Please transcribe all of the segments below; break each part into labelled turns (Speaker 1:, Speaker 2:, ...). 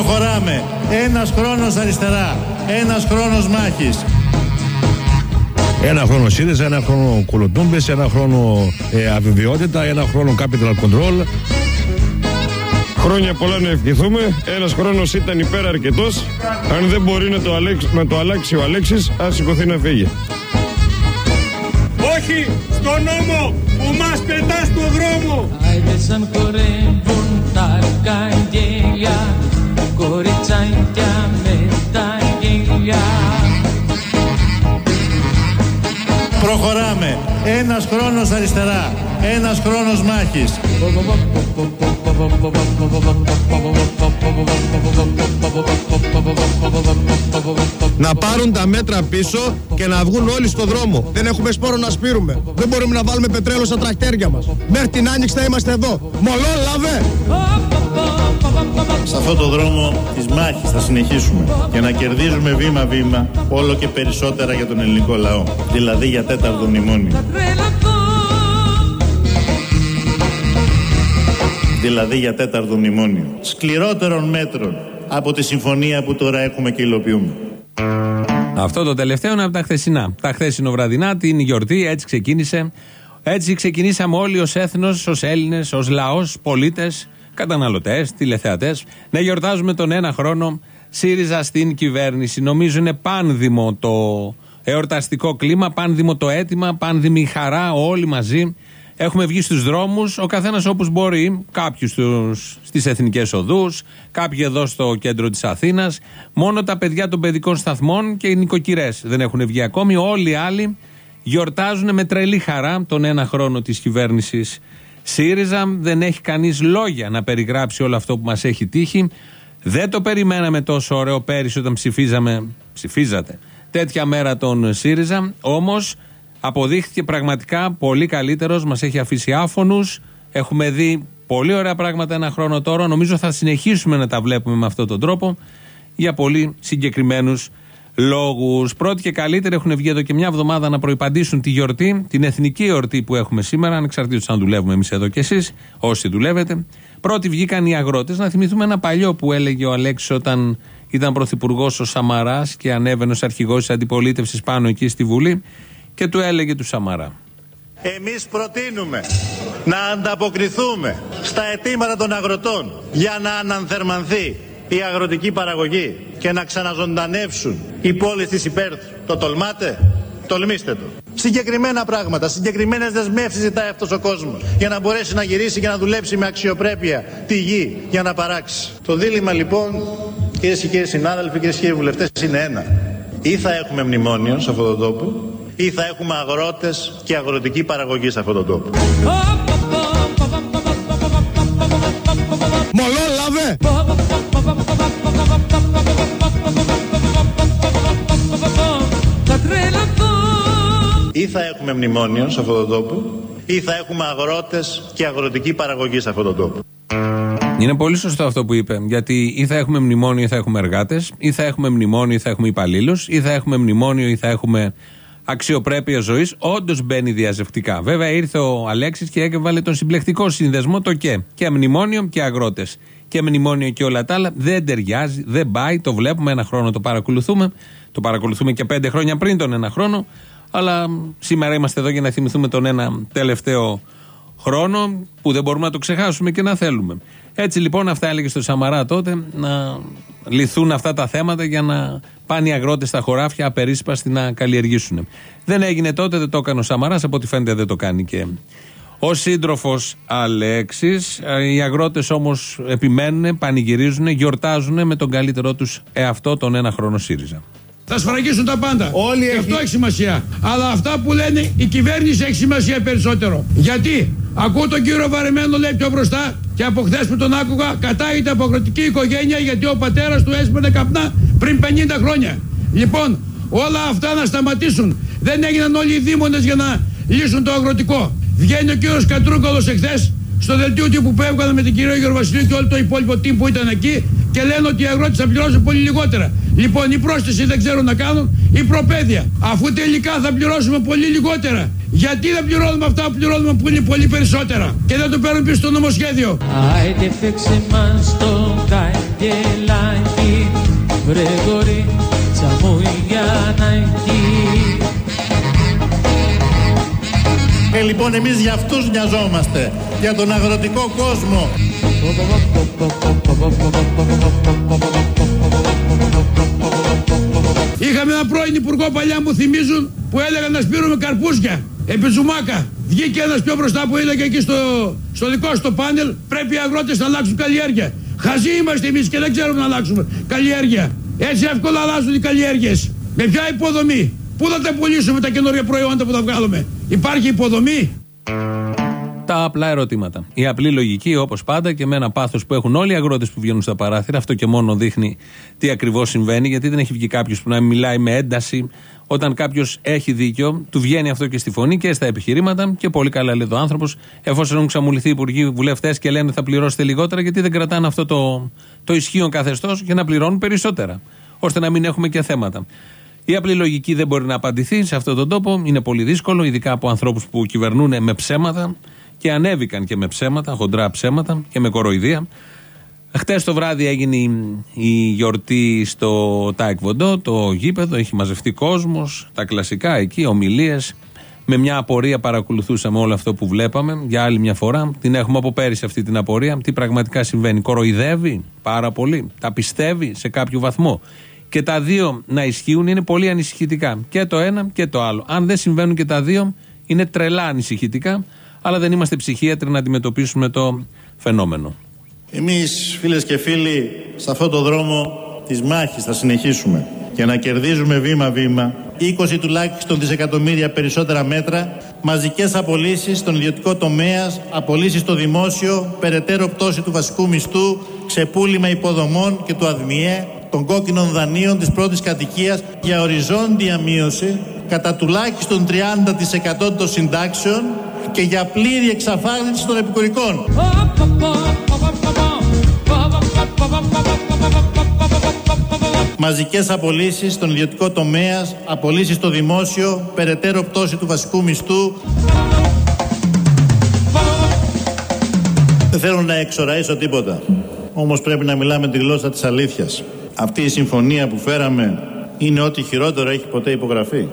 Speaker 1: Προχωράμε. Ένας χρόνος αριστερά. Ένας χρόνος μάχης.
Speaker 2: Ένα χρόνο ΣΥΡΙΖΑ, ένα χρόνο κολοτούμπες, ένα χρόνο αβεβαιότητα, ένα χρόνο capital control.
Speaker 3: Χρόνια πολλά να ευχηθούμε. Ένας χρόνος ήταν υπεραρκετός. Αν δεν μπορεί να το αλλάξει ο Αλέξης, ας σηκωθεί να φύγει.
Speaker 4: Όχι στον νόμο που μας πετά στον δρόμο.
Speaker 5: Άιδεσαν χορεύουν τα καγγέλια, κοριτσάκια με τα γέλια.
Speaker 1: Προχωράμε. Ένας χρόνος αριστερά. Ένας χρόνος μάχης.
Speaker 6: Να πάρουν τα μέτρα πίσω και να βγουν όλοι στο δρόμο. Δεν έχουμε σπόρο να σπείρουμε. Δεν μπορούμε να βάλουμε πετρέλαιο στα τρακτέρια μας. Μέχρι την Άνοιξη θα είμαστε εδώ. Μολό λαβέ!
Speaker 1: Σε αυτό το δρόμο της μάχης θα συνεχίσουμε για να κερδίζουμε βήμα-βήμα όλο και περισσότερα για τον ελληνικό λαό. Δηλαδή για τέταρτο μνημόνιο. Δηλαδή για τέταρτο μνημόνιο. Σκληρότερων μέτρων από τη συμφωνία που τώρα έχουμε και υλοποιούμε.
Speaker 7: Αυτό το τελευταίο είναι από τα χθεσινά. Τα χθεσινοβραδινά, την γιορτή, έτσι ξεκίνησε. Έτσι ξεκινήσαμε όλοι ως έθνος, ως Έλληνες, ως λαός, πολίτες, καταναλωτές, τηλεθεατές, να γιορτάζουμε τον ένα χρόνο ΣΥΡΙΖΑ στην κυβέρνηση. Νομίζω είναι πάνδημο το εορταστικό κλίμα, πάνδημο το αίτημα, πάνδημη η χαρά, όλοι μαζί. Έχουμε βγει στους δρόμους, ο καθένας όπως μπορεί, κάποιους στις εθνικές οδούς, κάποιοι εδώ στο κέντρο της Αθήνας. Μόνο τα παιδιά των παιδικών σταθμών και οι νοικοκυρές δεν έχουν βγει ακόμη. Όλοι οι άλλοι γιορτάζουν με τρελή χαρά τον ένα χρόνο της κυβέρνησης ΣΥΡΙΖΑ. Δεν έχει κανείς λόγια να περιγράψει όλο αυτό που μας έχει τύχει. Δεν το περιμέναμε τόσο ωραίο πέρυσι όταν ψηφίζατε τέτοια μέρα τον ΣΥΡΙΖΑ. Όμως αποδείχθηκε πραγματικά πολύ καλύτερος, μας έχει αφήσει άφωνους. Έχουμε δει πολύ ωραία πράγματα ένα χρόνο τώρα. Νομίζω θα συνεχίσουμε να τα βλέπουμε με αυτόν τον τρόπο για πολύ συγκεκριμένους λόγους. Πρώτοι και καλύτεροι έχουν βγει εδώ και μια εβδομάδα να προϋπαντήσουν τη γιορτή, την εθνική γιορτή που έχουμε σήμερα, ανεξαρτήτως αν δουλεύουμε εμείς εδώ κι εσείς, όσοι δουλεύετε. Πρώτοι βγήκαν οι αγρότες. Να θυμηθούμε ένα παλιό που έλεγε ο Αλέξης όταν ήταν πρωθυπουργός ο Σαμαράς και ανέβαινε ως αρχηγός της αντιπολίτευσης πάνω εκεί στη Βουλή. Και του έλεγε του Σαμαρά:
Speaker 1: εμείς προτείνουμε να ανταποκριθούμε στα αιτήματα των αγροτών για να αναθερμανθεί η αγροτική παραγωγή και να ξαναζωντανεύσουν οι πόλεις της Υπέρθρου. Το τολμάτε? Τολμήστε το. Συγκεκριμένα πράγματα, συγκεκριμένες δεσμεύσεις ζητάει αυτός ο κόσμος για να μπορέσει να γυρίσει και να δουλέψει με αξιοπρέπεια τη γη για να παράξει. Το δίλημμα λοιπόν, κυρίες και κύριοι συνάδελφοι, κυρίες και κύριοι βουλευτές, είναι ένα. Ή θα έχουμε μνημόνιο σε αυτόν τον τόπο, ή θα έχουμε αγρότες και αγροτική παραγωγή σε αυτόν τον τόπο.
Speaker 6: Μολό λαβέ!
Speaker 1: Ή θα έχουμε μνημόνιο σε αυτόν τον τόπο, ή θα έχουμε αγρότες και αγροτική παραγωγή σε αυτόν τον τόπο.
Speaker 7: Είναι πολύ σωστό αυτό που είπε. Γιατί ή θα έχουμε μνημόνιο ή θα έχουμε εργάτες, ή θα έχουμε μνημόνιο ή θα έχουμε υπαλλήλους, ή θα έχουμε μνημόνιο ή θα έχουμε αξιοπρέπεια ζωής. Όντως μπαίνει διαζευτικά. Βέβαια ήρθε ο Αλέξης και έβαλε τον συμπλεκτικό συνδεσμό το και μνημόνιο και αγρότες. Και μνημόνιο και όλα τα άλλα. Δεν ταιριάζει, δεν πάει. Το βλέπουμε ένα χρόνο, το παρακολουθούμε. Το παρακολουθούμε και 5 χρόνια πριν τον ένα χρόνο. Αλλά σήμερα είμαστε εδώ για να θυμηθούμε τον ένα τελευταίο χρόνο που δεν μπορούμε να το ξεχάσουμε και να θέλουμε. Έτσι λοιπόν αυτά έλεγε στο Σαμαρά τότε, να λυθούν αυτά τα θέματα για να πάνε οι αγρότες στα χωράφια απερίσπαστοι να καλλιεργήσουν. Δεν έγινε τότε, δεν το έκανε ο Σαμαράς, από ό,τι φαίνεται δεν το κάνει και ο σύντροφος Αλέξης. Οι αγρότες όμως επιμένουν, πανηγυρίζουν, γιορτάζουν με τον καλύτερό τους εαυτό τον ένα χρόνο ΣΥΡΙΖΑ.
Speaker 8: Θα σφραγίσουν τα πάντα.
Speaker 6: Όλοι
Speaker 8: και αυτό έχει σημασία. Αλλά αυτά που λένε η κυβέρνηση έχει σημασία περισσότερο. Γιατί ακούω τον κύριο Βαρεμένο λέει πιο μπροστά και από χθες που τον άκουγα κατάγεται από αγροτική οικογένεια γιατί ο πατέρας του έσπαιρνε καπνά πριν 50 χρόνια. Λοιπόν, όλα αυτά να σταματήσουν. Δεν έγιναν όλοι οι δήμονες για να λύσουν το αγροτικό. Βγαίνει ο κύριος Κατρούγκολος εχθές στο δελτίο τύπου που έβγαλε με την κυρία Γεωργοβασιλείου και όλο το υπόλοιπο team που ήταν εκεί και λένε ότι οι αγρότες θα πληρώσουν πολύ λιγότερα. Λοιπόν, η πρόσθεση δεν ξέρουν να κάνουν, η προπαίδεια. Αφού τελικά θα πληρώσουμε πολύ λιγότερα, γιατί δεν πληρώνουμε αυτά που πληρώνουμε που είναι πολύ περισσότερα και δεν το παίρνουν πίσω στο νομοσχέδιο.
Speaker 5: Άιντε φέξε μας το καγκελάκι. βρε κορίτσα μου για να εκεί.
Speaker 1: Λοιπόν, εμείς για αυτούς νοιαζόμαστε, για τον αγροτικό κόσμο.
Speaker 8: Είχαμε ένα πρώην υπουργό παλιά μου θυμίζουν που έλεγαν να σπείρουμε καρπούζια επί Ζουμάκα. Βγήκε ένας πιο μπροστά που έλεγε εκεί στο δικό στο πάνελ πρέπει οι αγρότες να αλλάξουν καλλιέργεια. Χαζοί είμαστε εμείς και δεν ξέρουμε να αλλάξουμε καλλιέργεια. Έτσι εύκολα αλλάζουν οι καλλιέργειες. Με ποια υποδομή? Πού θα τα πουλήσουμε τα καινούργια προϊόντα που θα βγάλουμε? Υπάρχει υποδομή?
Speaker 7: Τα απλά ερωτήματα. Η απλή λογική, όπως πάντα, και με ένα πάθος που έχουν όλοι οι αγρότες που βγαίνουν στα παράθυρα. Αυτό και μόνο δείχνει τι ακριβώς συμβαίνει, γιατί δεν έχει βγει κάποιος που να μιλάει με ένταση. Όταν κάποιος έχει δίκιο, του βγαίνει αυτό και στη φωνή και στα επιχειρήματα. Και πολύ καλά λέει ο άνθρωπος, εφόσον έχουν ξαμουληθεί οι υπουργοί, βουλευτές και λένε θα πληρώσετε λιγότερα, γιατί δεν κρατάνε αυτό το ισχύον καθεστώς για να πληρώνουν περισσότερα, ώστε να μην έχουμε και θέματα. Η απλή λογική δεν μπορεί να απαντηθεί σε αυτόν τον τόπο. Είναι πολύ δύσκολο, ειδικά από ανθρώπους που κυβερνούν με ψέματα και ανέβηκαν και με ψέματα, χοντρά ψέματα και με κοροϊδία. Χτες το βράδυ έγινε η γιορτή στο Τάικβοντό, το γήπεδο, έχει μαζευτεί κόσμος, τα κλασικά εκεί, ομιλίες. Με μια απορία παρακολουθούσαμε όλο αυτό που βλέπαμε για άλλη μια φορά. Την έχουμε από πέρυσι αυτή την απορία. Τι πραγματικά συμβαίνει? Κοροϊδεύει πάρα πολύ? Τα πιστεύει σε κάποιο βαθμό? Και τα δύο να ισχύουν είναι πολύ ανησυχητικά. Και το ένα και το άλλο. Αν δεν συμβαίνουν και τα δύο, είναι τρελά ανησυχητικά, αλλά δεν είμαστε ψυχίατροι να αντιμετωπίσουμε το φαινόμενο.
Speaker 1: Εμείς, φίλες και φίλοι, σε αυτό το δρόμο της μάχης θα συνεχίσουμε και να κερδίζουμε βήμα-βήμα 20 τουλάχιστον δισεκατομμύρια περισσότερα μέτρα, μαζικές απολύσεις στον ιδιωτικό τομέα, απολύσεις στο δημόσιο, περαιτέρω πτώση του βασικού μισθού, ξεπούλημα υποδομών και του ΑΔΜΙΕ, των κόκκινων δανείων της πρώτης κατοικίας, για οριζόντια μείωση κατά τουλάχιστον 30% των συντάξεων και για πλήρη εξαφάνιση των επικουρικών. Μαζικές απολύσεις στον ιδιωτικό τομέα, απολύσεις στο δημόσιο, περαιτέρω πτώση του βασικού μισθού. Δεν θέλω να εξοραίσω τίποτα, όμως πρέπει να μιλάμε τη γλώσσα της αλήθειας. Αυτή η συμφωνία που φέραμε είναι ό,τι χειρότερο έχει ποτέ υπογραφεί.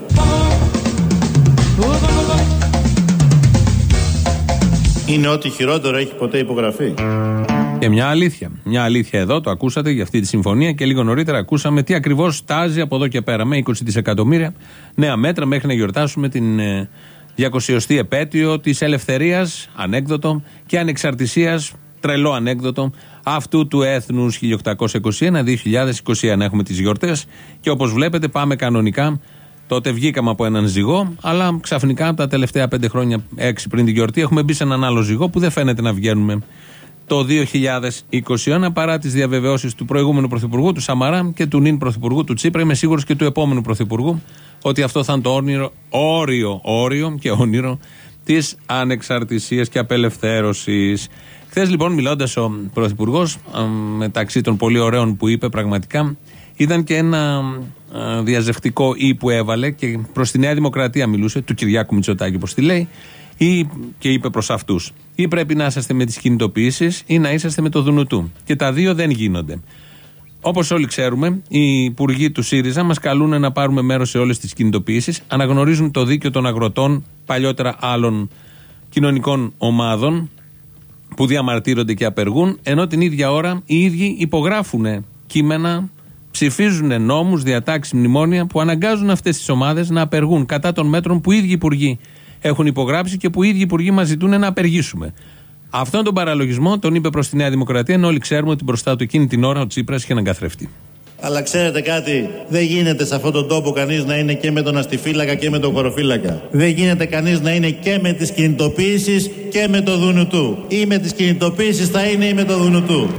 Speaker 1: Είναι ό,τι χειρότερο έχει ποτέ υπογραφεί.
Speaker 7: Και μια αλήθεια. Μια αλήθεια εδώ, το ακούσατε για αυτή τη συμφωνία και λίγο νωρίτερα ακούσαμε τι ακριβώς τάζει από εδώ και πέρα. Με 20 δισεκατομμύρια νέα μέτρα μέχρι να γιορτάσουμε την 200η επέτειο της ελευθερίας, ανέκδοτο, και ανεξαρτησίας, τρελό ανέκδοτο, αυτού του έθνους 1821-2021. Έχουμε τις γιορτές και όπως βλέπετε πάμε κανονικά. Τότε βγήκαμε από έναν ζυγό, αλλά ξαφνικά τα τελευταία 5 χρόνια, 6 πριν την γιορτή, έχουμε μπει σε έναν άλλο ζυγό που δεν φαίνεται να βγαίνουμε το 2021 παρά τις διαβεβαιώσεις του προηγούμενου πρωθυπουργού, του Σαμαρά, και του νυν πρωθυπουργού, του Τσίπρα. Είμαι σίγουρος και του επόμενου πρωθυπουργού ότι αυτό θα είναι το όριο και όνειρο της ανεξαρτησίας και απελευθέρωσης. Χθες λοιπόν, μιλώντας ο πρωθυπουργός, μεταξύ των πολύ ωραίων που είπε πραγματικά, ήταν και ένα διαζευτικό «ή» που έβαλε και προς τη Νέα Δημοκρατία μιλούσε, του Κυριάκου Μητσοτάκη όπως τη λέει, και είπε προς αυτούς: ή πρέπει να είσαστε με τις κινητοποιήσεις ή να είσαστε με το Δουνουτού. Και τα δύο δεν γίνονται. Όπως όλοι ξέρουμε, οι υπουργοί του ΣΥΡΙΖΑ μας καλούν να πάρουμε μέρος σε όλες τις κινητοποιήσεις, αναγνωρίζουν το δίκαιο των αγροτών, παλιότερα άλλων κοινωνικών ομάδων που διαμαρτύρονται και απεργούν, ενώ την ίδια ώρα οι ίδιοι υπογράφουν κείμενα, ψηφίζουν νόμους, διατάξεις, μνημόνια που αναγκάζουν αυτές τις ομάδες να απεργούν κατά των μέτρων που οι ίδιοι υπουργοί έχουν υπογράψει και που οι ίδιοι υπουργοί μας ζητούν να απεργήσουμε. Αυτόν τον παραλογισμό τον είπε προς τη Νέα Δημοκρατία, ενώ όλοι ξέρουμε ότι μπροστά του εκείνη την ώρα ο Τσίπρας είχε έναν καθρέφτη.
Speaker 1: Αλλά ξέρετε κάτι, δεν γίνεται σε αυτόν τον τόπο κανείς να είναι και με τον αστιφύλακα και με τον χωροφύλακα. Δεν γίνεται κανείς να είναι και με τις κινητοποιήσεις και με το Δουνουτού. Ή με τις κινητοποιήσεις θα είναι ή με το Δουνουτού.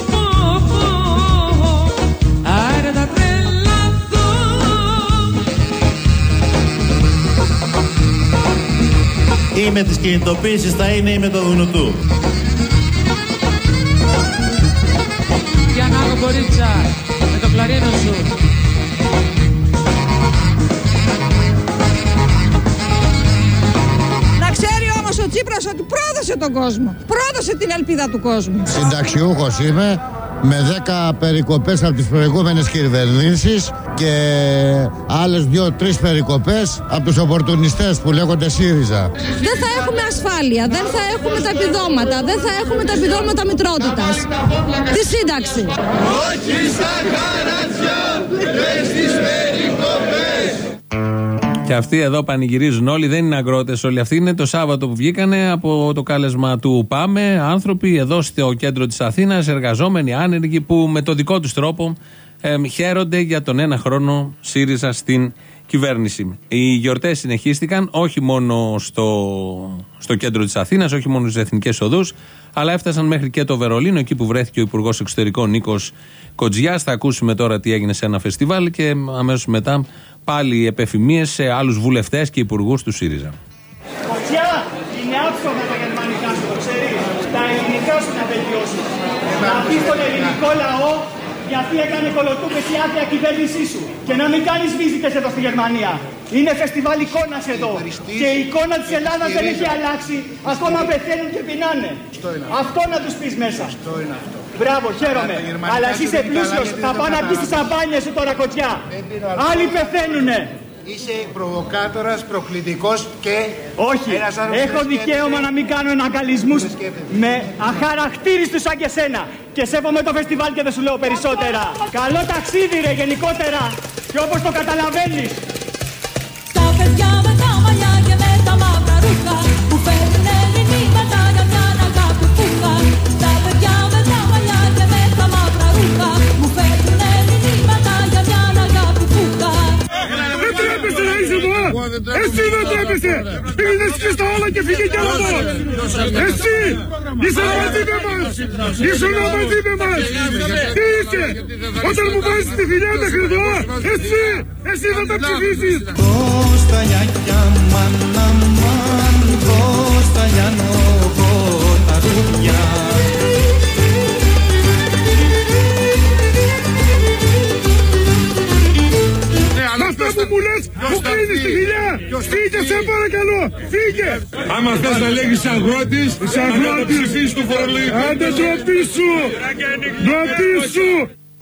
Speaker 1: Ή με τις κινητοποιήσεις θα είναι ή με το Δουνουτού.
Speaker 5: Για να έχω κορίτσα, με το κλαρίνο σου.
Speaker 9: Να ξέρει όμως ο Τσίπρας ότι πρόδωσε τον κόσμο. Πρόδωσε την ελπίδα του κόσμου.
Speaker 6: Συνταξιούχος είμαι
Speaker 9: με 10 περικοπές από τις προηγούμενες κυβερνήσεις και άλλες 2-3 περικοπές από τους οπορτουνιστές που λέγονται ΣΥΡΙΖΑ.
Speaker 10: Δεν θα έχουμε ασφάλεια, δεν θα έχουμε τα επιδόματα, δεν θα έχουμε τα επιδόματα μητρότητας. Τη σύνταξη.
Speaker 11: Όχι στα χαράτσια, μες στις περικοπές.
Speaker 7: Και αυτοί εδώ πανηγυρίζουν όλοι, δεν είναι αγρότες όλοι αυτοί. Είναι το Σάββατο που βγήκανε από το κάλεσμα του ΠΑΜΕ, άνθρωποι εδώ στο κέντρο της Αθήνας, εργαζόμενοι, άνεργοι, που με το δικό τους τρόπο χαίρονται για τον ένα χρόνο ΣΥΡΙΖΑ στην κυβέρνηση. Οι γιορτές συνεχίστηκαν όχι μόνο στο κέντρο της Αθήνας, όχι μόνο στις εθνικές οδούς, αλλά έφτασαν μέχρι και το Βερολίνο, εκεί που βρέθηκε ο Υπουργός Εξωτερικών Νίκος Κοτζιάς. Θα ακούσουμε τώρα τι έγινε σε ένα φεστιβάλ και αμέσως μετά πάλι επεφημίες σε άλλους βουλευτές και υπουργούς του ΣΥΡΙΖΑ.
Speaker 12: Κοτζιά, είναι άψογα τα γερμανικά σου, το ξέρεις. Τα ελληνικά σου να βελτιώσεις. Να πεις στον ελληνικό λαό γιατί έκανε κολοτούμπες η άδεια κυβέρνησή σου. Και να μην κάνεις βίζιτες εδώ στη Γερμανία. Είναι φεστιβάλ εικόνας εδώ. Και η εικόνα της Ελλάδας δεν έχει αλλάξει. Ακόμα πεθαίνουν και πεινάνε. Αυτό να τους πεις μέσα. Μπράβο, χαίρομαι. Αλλά εσύ είσαι πλούσιος. Θα πάω να πεις τις σαμπάνιες σου τώρα, Κοτζιά. Άλλοι πεθαίνουνε.
Speaker 13: Είσαι προβοκάτορας, προκλητικός και...
Speaker 12: Όχι, έχω δικαίωμα να μην κάνω εναγκαλισμούς με αχαρακτήριστους σαν και σένα. Και σέβομαι το φεστιβάλ και δεν σου λέω περισσότερα. Καλό ταξίδι ρε γενικότερα και όπως το καταλαβαίνεις.
Speaker 11: Στα παιδιά με τα μαλλιά και με τα μαύρα ρούχα που φέρνουνε μηνύματα για μια αγάπη που είχα. Στα παιδιά με τα μαλλιά και με τα μαύρα ρούχα που φέρνουνε μηνύματα για μια αγάπη που είχα.
Speaker 4: Δεν τρέπεσαι να είσαι εδώ! Εσύ δεν τρέπεσαι! Πήγαινες και στα όλα και φύγε κι άλλο! Εσύ! Είσαι μαζί με μας! Ήσουν μαζί με μας! Τι είσαι! Όταν μου βάζεις τη φιλιά μέχρι εδώ! Εσύ! Εσύ θα τα ψηφίσεις!
Speaker 11: Κώστα λιάκια μάνα μάν, Κώστα λιάνο τα ρούδια.
Speaker 4: Αυτό που μου λες, μου κλείνεις τη φιλιά! Φύγε σε παρακαλώ! Φύγε!
Speaker 3: Άμα θες να λέγεις αγρότης, θα το ψηφίσεις του φορολογικού.
Speaker 4: Άντε ντροπή σου! Ντροπή σου!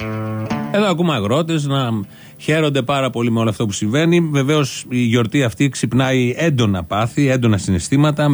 Speaker 7: Εδώ ακούμε αγρότες να χαίρονται πάρα πολύ με όλο αυτό που συμβαίνει. Βεβαίως η γιορτή αυτή ξυπνάει έντονα πάθη, έντονα συναισθήματα.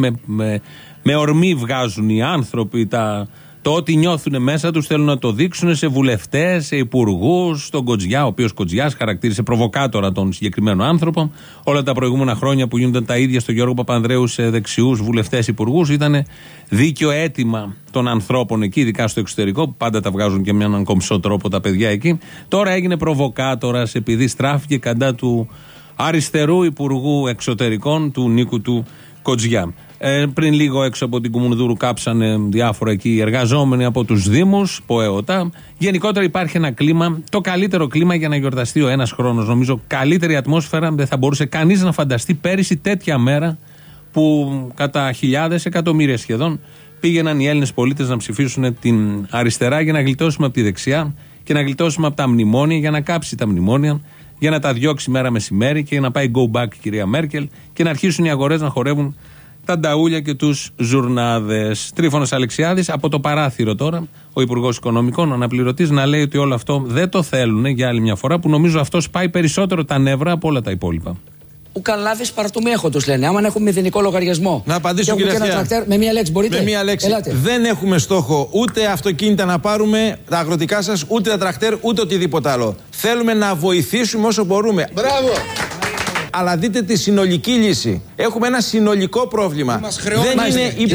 Speaker 7: Με ορμή βγάζουν οι άνθρωποι το ό,τι νιώθουν μέσα τους, θέλουν να το δείξουν σε βουλευτές, σε υπουργούς, στον Κοτζιά, ο οποίος Κοτζιάς χαρακτήρισε προβοκάτορα τον συγκεκριμένο άνθρωπο. Όλα τα προηγούμενα χρόνια που γίνονταν τα ίδια στον Γιώργο Παπανδρέου σε δεξιούς βουλευτές, υπουργούς, ήταν δίκαιο αίτημα των ανθρώπων εκεί, ειδικά στο εξωτερικό, που πάντα τα βγάζουν και με έναν κομψό τρόπο τα παιδιά εκεί. Τώρα έγινε προβοκάτορας επειδή στράφηκε κατά του αριστερού υπουργού εξωτερικών, του Νίκου του Κοτζιά. Πριν λίγο έξω από την Κουμουνδούρου κάψανε διάφορα εκεί εργαζόμενοι από τους Δήμους, ΠΟΕΟΤΑ. Γενικότερα υπάρχει ένα κλίμα, το καλύτερο κλίμα για να γιορταστεί ο ένας χρόνος. Νομίζω καλύτερη ατμόσφαιρα δεν θα μπορούσε κανείς να φανταστεί πέρυσι τέτοια μέρα που κατά χιλιάδες, εκατομμύρια σχεδόν πήγαιναν οι Έλληνες πολίτες να ψηφίσουν την αριστερά για να γλιτώσουμε από τη δεξιά και να γλιτώσουμε από τα μνημόνια, για να κάψει τα μνημόνια, για να τα διώξει μέρα μεσημέρι και για να πάει go back η κυρία Μέρκελ και να αρχίσουν οι αγορές να χορεύουν τα νταούλια και τους ζουρνάδες. Τρίφωνος Αλεξιάδης από το παράθυρο τώρα, ο Υπουργός Οικονομικών, ο αναπληρωτής, να λέει ότι όλο αυτό δεν το θέλουν για άλλη μια φορά, που νομίζω αυτό σπάει περισσότερο τα νεύρα από όλα τα υπόλοιπα.
Speaker 14: Ου καλάβεις παρατομέχο τους λένε, άμα έχουν μηδενικό λογαριασμό.
Speaker 15: Να απαντήσω κύριε Αυτιά.
Speaker 14: Με μία λέξη μπορείτε.
Speaker 15: Με μία λέξη.
Speaker 14: Ελάτε.
Speaker 15: Δεν έχουμε στόχο ούτε αυτοκίνητα να πάρουμε, τα αγροτικά σας, ούτε τα τρακτέρ, ούτε οτιδήποτε άλλο. Θέλουμε να βοηθήσουμε όσο μπορούμε.
Speaker 13: Μπράβο!
Speaker 15: Αλλά δείτε τη συνολική λύση. Έχουμε ένα συνολικό πρόβλημα. Δεν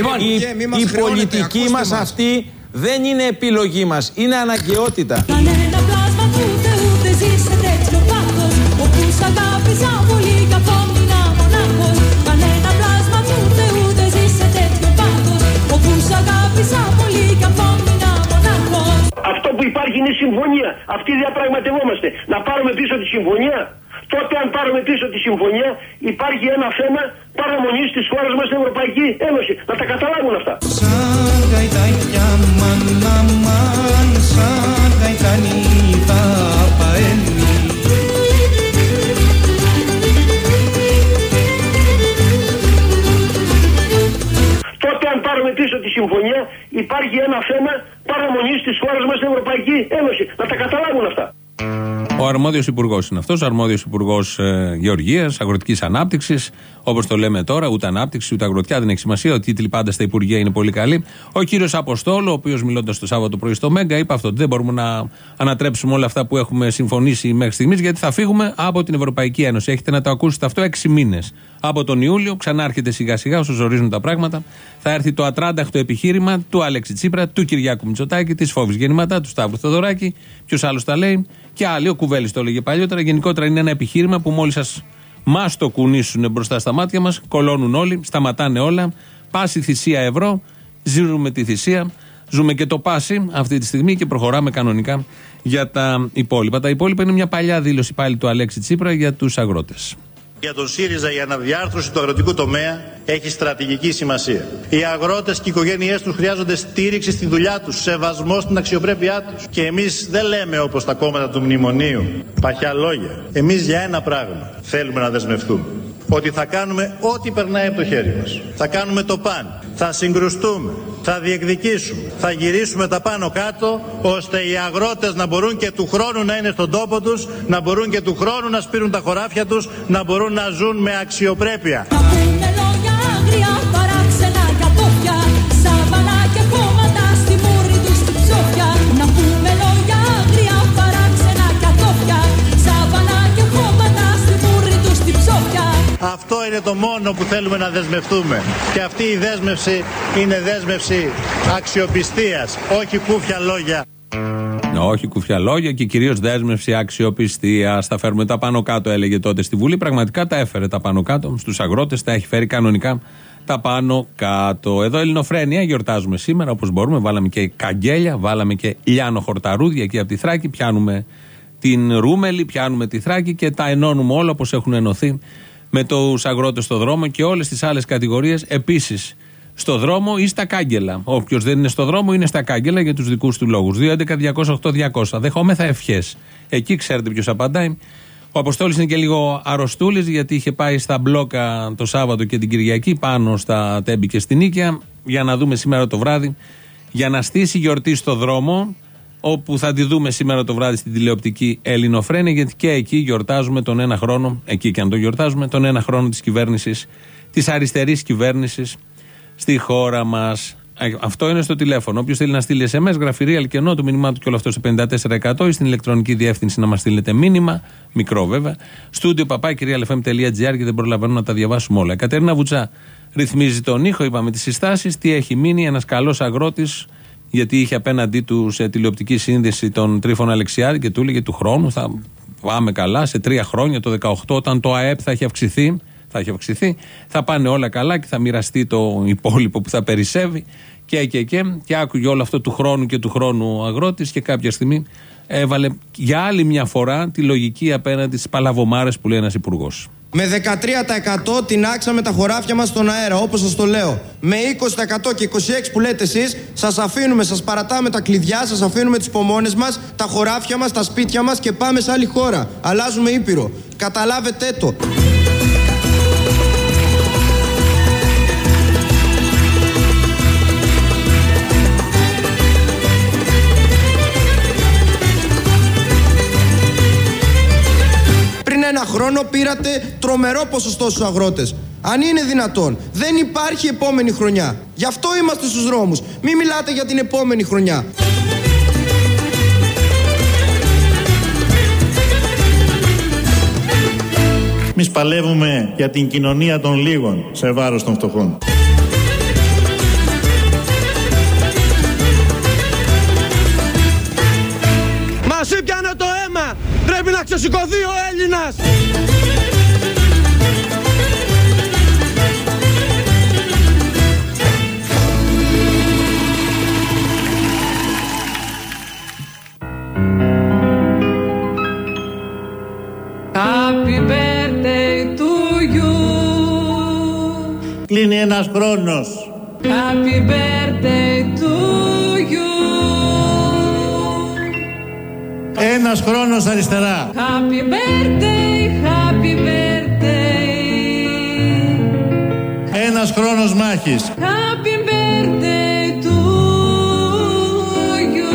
Speaker 15: είναι η πολιτική μας αυτή, δεν είναι επιλογή μας, είναι αναγκαιότητα.
Speaker 11: Κανένα πλάσμα ούτε ζει σε τέτοιο πάθος, όπου σ' αγάπησα πολύ κι απόμεινα μονάχος. Κανένα πλάσμα ούτε ζει σε τέτοιο πάθος, όπου σ' αγάπησα πολύ κι απόμεινα μονάχος.
Speaker 16: Αυτό που υπάρχει είναι η συμφωνία. Αυτή διαπραγματευόμαστε. Να πάρουμε πίσω τη συμφωνία. Τότε αν πάρουμε πίσω τη συμφωνία υπάρχει ένα θέμα παραμονής της χώρας μας στην Ευρωπαϊκή Ένωση. Να τα καταλάβουν αυτά.
Speaker 11: Σαν γαϊτάκια μάνα μάν, σαν γαϊτανίδα παένει.
Speaker 16: Τότε αν πάρουμε πίσω τη συμφωνία υπάρχει ένα θέμα παραμονής παραμονής της χώρας μας στην Ευρωπαϊκή Ένωση. Να τα καταλάβουν αυτά.
Speaker 7: Ο αρμόδιος υπουργός είναι αυτός, ο αρμόδιος υπουργός Γεωργίας, Αγροτικής Ανάπτυξης, όπως το λέμε τώρα, ούτε ανάπτυξη ούτε αγροτιά, δεν έχει σημασία. Ο τίτλοι πάντα στα υπουργεία είναι πολύ καλοί. Ο κύριος Αποστόλου, ο οποίος μιλώντας το Σάββατο πρωί στο Μέγκα, είπε αυτό: ότι δεν μπορούμε να ανατρέψουμε όλα αυτά που έχουμε συμφωνήσει μέχρι στιγμής, γιατί θα φύγουμε από την Ευρωπαϊκή Ένωση. Έχετε να το ακούσετε αυτό 6 μήνες. Από τον Ιούλιο, ξανάρχεται σιγά σιγά όσο ζορίζουν τα πράγματα, θα έρθει το ατράνταχτο επιχείρημα του Αλέξη Τσίπρα, του Κυριάκου Μητσοτάκη, της Φόβης Γεννηματά, του Σταύρου Θοδωράκη. Ποιος άλλος τα λέει? Και άλλοι, ο Κουβέλης το έλεγε παλιότερα. Γενικότερα είναι ένα επιχείρημα που μόλις μας το κουνήσουν μπροστά στα μάτια μας, κολώνουν όλοι, σταματάνε όλα. Πάση θυσία ευρώ, ζούμε τη θυσία, ζούμε και το πάση αυτή τη στιγμή και προχωράμε κανονικά για τα υπόλοιπα. Τα υπόλοιπα είναι μια παλιά δήλωση πάλι του Αλέξη Τσίπρα για τους αγρότες.
Speaker 1: Για τον ΣΥΡΙΖΑ η αναδιάρθρωση του αγροτικού τομέα έχει στρατηγική σημασία. Οι αγρότες και οι οικογένειές τους χρειάζονται στήριξη στη δουλειά τους, σεβασμό στην αξιοπρέπειά τους. Και εμείς δεν λέμε όπως τα κόμματα του μνημονίου, παχιά λόγια. Εμείς για ένα πράγμα θέλουμε να δεσμευτούμε. Ότι θα κάνουμε ό,τι περνάει από το χέρι μας. Θα κάνουμε το παν. Θα συγκρουστούμε. Θα διεκδικήσουμε. Θα γυρίσουμε τα πάνω κάτω, ώστε οι αγρότες να μπορούν και του χρόνου να είναι στον τόπο τους, να μπορούν και του χρόνου να σπείρουν τα χωράφια τους, να μπορούν να ζουν με αξιοπρέπεια. Αυτό είναι το μόνο που θέλουμε να δεσμευτούμε. Και αυτή η δέσμευση είναι δέσμευση αξιοπιστίας, όχι κούφια λόγια.
Speaker 7: Όχι κουφιά λόγια και κυρίως δέσμευση αξιοπιστίας. Θα φέρουμε τα πάνω κάτω, έλεγε τότε στη Βουλή. Πραγματικά τα έφερε τα πάνω κάτω. Στους αγρότες τα έχει φέρει κανονικά τα πάνω κάτω. Εδώ Ελληνοφρένεια, γιορτάζουμε σήμερα όπως μπορούμε. Βάλαμε και καγγέλια, βάλαμε και λιάνο χορταρούδια εκεί από τη Θράκη. Πιάνουμε την Ρούμελη, πιάνουμε τη Θράκη και τα ενώνουμε όλα όπως έχουν ενωθεί με τους αγρότες στο δρόμο και όλες τις άλλες κατηγορίες επίσης στο δρόμο ή στα κάγκελα. Όποιος δεν είναι στο δρόμο είναι στα κάγκελα για τους δικούς του λόγους. 2.11.208.200. Δεχόμεθα ευχές. Εκεί ξέρετε ποιος απαντάει. Ο Αποστόλης είναι και λίγο αρρωστούλης γιατί είχε πάει στα μπλόκα το Σάββατο και την Κυριακή πάνω στα Τέμπη και στην Νίκαια για να δούμε σήμερα το βράδυ, για να στήσει γιορτή στο δρόμο, όπου θα τη δούμε σήμερα το βράδυ στην τηλεοπτική Ελληνοφρένεια, γιατί και εκεί γιορτάζουμε τον ένα χρόνο, εκεί και αν το γιορτάζουμε, τον ένα χρόνο της κυβέρνησης, της αριστερής κυβέρνησης στη χώρα μας. Αυτό είναι στο τηλέφωνο. Όποιος θέλει να στείλει SMS, γραφειρή Αλκενό, το μήνυμά του και όλο αυτό στο 54% ή στην ηλεκτρονική διεύθυνση να μας στείλετε μήνυμα, μικρό βέβαια, studio@realfm.gr και δεν προλαβαίνω να τα διαβάσουμε όλα. Κατερίνα Βουτσά ρυθμίζει τον ήχο, είπαμε τις συστάσεις, τι έχει μείνει, ένας καλός αγρότης. Γιατί είχε απέναντί του σε τηλεοπτική σύνδεση τον Τρίφωνα Αλεξιάδη και του έλεγε του χρόνου θα πάμε καλά, σε 3 χρόνια, το 18, όταν το ΑΕΠ θα έχει αυξηθεί, θα πάνε όλα καλά και θα μοιραστεί το υπόλοιπο που θα περισσεύει και άκουγε όλο αυτό του χρόνου και του χρόνου αγρότης και κάποια στιγμή έβαλε για άλλη μια φορά τη λογική απέναντι στις παλαβομάρες που λέει ένας υπουργός.
Speaker 6: Με 13% τεινάξαμε τα χωράφια μας στον αέρα, όπως σας το λέω. Με 20% και 26% που λέτε εσείς, σας αφήνουμε, σας παρατάμε τα κλειδιά, σας αφήνουμε τις πομόνες μας, τα χωράφια μας, τα σπίτια μας και πάμε σε άλλη χώρα. Αλλάζουμε ήπειρο. Καταλάβετε το. Ένα χρόνο πήρατε τρομερό ποσοστό στους αγρότες. Αν είναι δυνατόν, δεν υπάρχει επόμενη χρονιά. Γι' αυτό είμαστε στους δρόμους. Μην μιλάτε για την επόμενη χρονιά.
Speaker 1: Εμείς παλεύουμε για την κοινωνία των λίγων σε βάρος των φτωχών.
Speaker 6: Μας έπιανε το αίμα. Πρέπει να ξεσηκωθεί ο Έλληνας.
Speaker 5: Happy birthday to you.
Speaker 1: Κλείνει ένας χρόνος.
Speaker 5: Happy birthday to you.
Speaker 1: Ένας χρόνος αριστερά.
Speaker 5: Happy birthday, happy birthday.
Speaker 1: Ένας χρόνος μάχης.
Speaker 5: Happy birthday to you.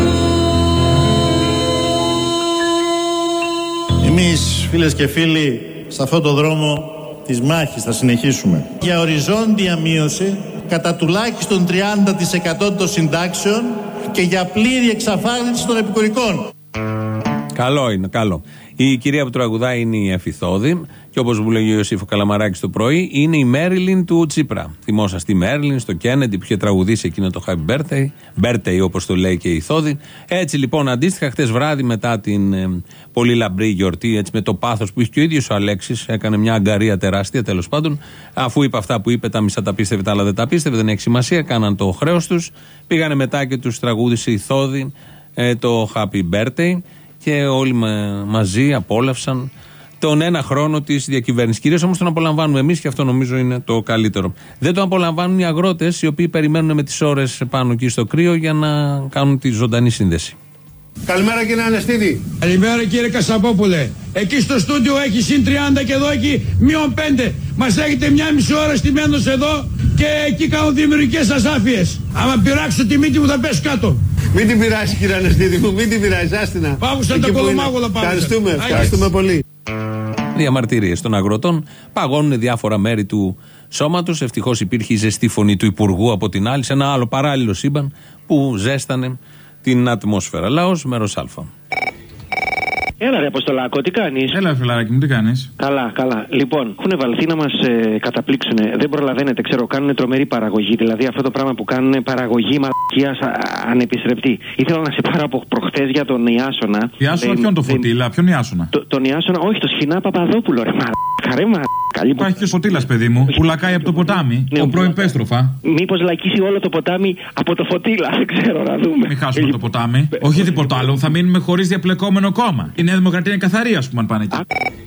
Speaker 1: Εμείς, φίλες και φίλοι, σε αυτό το δρόμο της μάχης θα συνεχίσουμε για οριζόντια μείωση κατά τουλάχιστον 30% των συντάξεων και για πλήρη εξαφάνιση των επικουρικών.
Speaker 7: Καλό είναι, καλό. Η κυρία που τραγουδάει είναι η Εφηθόδη και όπως μου λέγει ο Ιωσήφ Καλαμαράκης το πρωί, είναι η Μέριλιν του Τσίπρα. Θυμόσαστε η Μέριλιν στο Κέννεντι που είχε τραγουδήσει εκείνο το Happy Birthday, όπως το λέει και η Θόδη. Έτσι λοιπόν, αντίστοιχα, χτες βράδυ μετά την πολύ λαμπρή γιορτή, έτσι με το πάθος που είχε και ο ίδιος ο Αλέξης, έκανε μια αγκαρία τεράστια τέλος πάντων. Αφού είπε αυτά που είπε, τα μισά τα πίστευε, τα άλλα δεν τα πίστευε, δεν έχει σημασία, κάναν το χρέος τους. Πήγανε μετά και τους τραγούδισε η Θόδη το Happy Birthday. Και όλοι μαζί απόλαυσαν τον ένα χρόνο της διακυβέρνησης. Κυρίως όμως τον απολαμβάνουμε εμείς και αυτό νομίζω είναι το καλύτερο. Δεν το απολαμβάνουν οι αγρότες, οι οποίοι περιμένουν με τις ώρες πάνω εκεί στο κρύο για να κάνουν τη ζωντανή σύνδεση.
Speaker 17: Καλημέρα κύριε Ανεστίδη.
Speaker 8: Καλημέρα κύριε Κασαπόπουλε. Εκεί στο στούντιο έχει συν 30 και εδώ έχει μείον 5. Μας έχετε μια μισή ώρα στημένος εδώ και εκεί κάνουν δημιουργικές ασάφειες. Άμα πειράξω τη μύτη μου θα πέσω κάτω.
Speaker 17: Μην την πειράσει κύριε Ανεστίδη μου, μην την πειράζει, άστινα.
Speaker 8: Πάγουσαν τα κολομάγουλα πάνω.
Speaker 17: Ευχαριστούμε πολύ.
Speaker 7: Διαμαρτυρίες των αγροτών παγώνουν διάφορα μέρη του σώματος. Ευτυχώς υπήρχε η ζεστή φωνή του Υπουργού από την άλλη, σε ένα άλλο παράλληλο σύμπαν που ζέστανε την ατμόσφαιρα. Λαός, μέρος Α.
Speaker 18: Έλα ρε Αποστολάκο, τι κάνεις?
Speaker 19: Έλα φιλαράκι μου, τι κάνεις?
Speaker 18: Καλά, καλά. Λοιπόν, έχουν βαλθεί να μας καταπλήξουν. Δεν προλαβαίνετε, ξέρω, κάνουν τρομερή παραγωγή. Δηλαδή αυτό το πράγμα που κάνουν παραγωγή μαλακίας ανεπιστρεπτή. Ήθελα να σε πάρω από προχτές για τον Ιάσονα.
Speaker 19: Ιάσονα, ποιον το Φωτίλα, ποιον Ιάσονα?
Speaker 18: Τον Ιάσονα, όχι, το Σχοινά Παπαδόπουλο, ρε μαλάκα.
Speaker 19: Υπάρχει και ο Φωτίλας, παιδί μου, που λακάει από το ποτάμι. Ο πρώην Πέστροφα.
Speaker 18: Μήπως λακίσει όλο το ποτάμι από το Φωτίλα, δεν ξέρω, να δούμε.
Speaker 19: Μην χάσουμε το ποτάμι. Όχι τίποτα άλλο, θα μείνουμε χωρίς διαπλεκόμενο κόμμα. Η Νέα Δημοκρατία είναι καθαρή, ας πούμε, αν πάνε εκεί.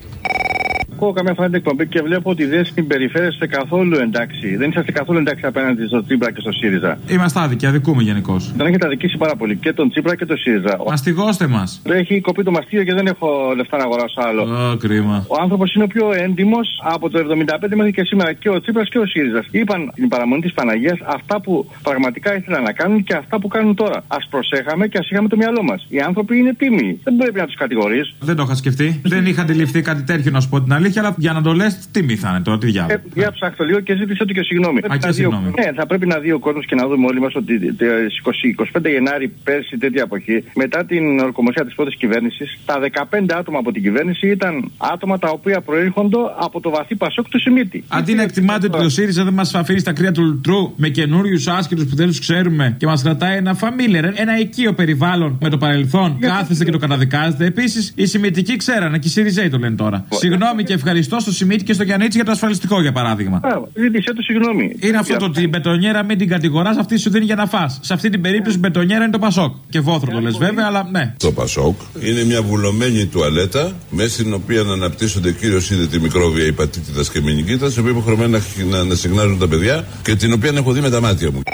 Speaker 20: Ακούω καμιά φορά την εκπομπή και βλέπω ότι δεν συμπεριφέρεστε καθόλου εντάξει. Δεν είσαστε καθόλου εντάξει απέναντι στο Τσίπρα και στο ΣΥΡΙΖΑ.
Speaker 19: Είμαστε άδικοι, αδικούμε γενικώς.
Speaker 20: Δεν έχετε αδικήσει πάρα πολύ και τον Τσίπρα και τον ΣΥΡΙΖΑ.
Speaker 19: Μαστιγώστε μας.
Speaker 20: Έχει κοπεί το μαστίγιο και δεν έχω λεφτά να αγοράσω άλλο.
Speaker 19: Κρίμα.
Speaker 20: Ο άνθρωπος είναι ο πιο έντιμος από το 75 μέχρι και σήμερα, και ο Τσίπρας και ο ΣΥΡΙΖΑ. Είπαν την παραμονή της Παναγίας αυτά που πραγματικά ήθελαν να κάνουν και αυτά που κάνουν τώρα. Ας προσέχαμε και ας είχαμε το μυαλό μας. Οι άνθρωποι είναι τίμοι. Δεν πρέπει να τους κατηγορείς.
Speaker 19: Δεν το είχα σκεφτεί. Δεν είχα αντιληφθεί κάτι τέτοιο, να σου πω την αλήθεια, αλλά για να το λες, τι μύθανε τώρα, τι διάλογο.
Speaker 20: Για ψάχτω λίγο και ζήτησε του και συγγνώμη. Ναι, θα πρέπει να δει ο κόσμος και να δούμε όλοι μας ότι στις 25 Γενάρη πέρσι, τέτοια εποχή, μετά την ορκομοσία της πρώτης κυβέρνησης, τα 15 άτομα από την κυβέρνηση ήταν άτομα τα οποία προέρχονται από το βαθύ Πασόκ του Σιμίτη.
Speaker 19: Αντί να εκτιμάτε ότι ο ΣΥΡΙΖΑ δεν μας αφήνει στα κρύα του λουτρού με καινούριους άσχετους που δεν τους ξέρουμε και μας κρατάει ένα φαμίλερ, ένα οικείο περιβάλλον με το παρελθόν, κάθεστε και το καταδικάζετε. Επίσης, οι Σιμιτικοί ξέρανε και οι ΣΥΡΙΖΑΙ το λένε τώρα. Συγγνώμη και ευχαριστώ στο Σιμίτη και στο Γιαννίτσι για το ασφαλιστικό, για παράδειγμα.
Speaker 20: Ζήτησε του συγγνώμη.
Speaker 19: Είναι αυτό το ότι η μπετονιέρα μην την κατηγοράς, αυτή σου δίνει για να φας. Σε αυτή την περίπτωση η μπετονιέρα είναι το Πασόκ. Και βόθρο το λες βέβαια, αλλά ναι.
Speaker 21: Το Πασόκ είναι μια βουλωμένη τουαλέτα μέσα στην οποία αναπτύσσονται κυρίως είδε μικρόβια υπατήτητας και μηνικήτας, οι οποίοι υποχρεωμένοι να συχνάζουν τα παιδιά και την οποία έχω δει με τα μάτια μου.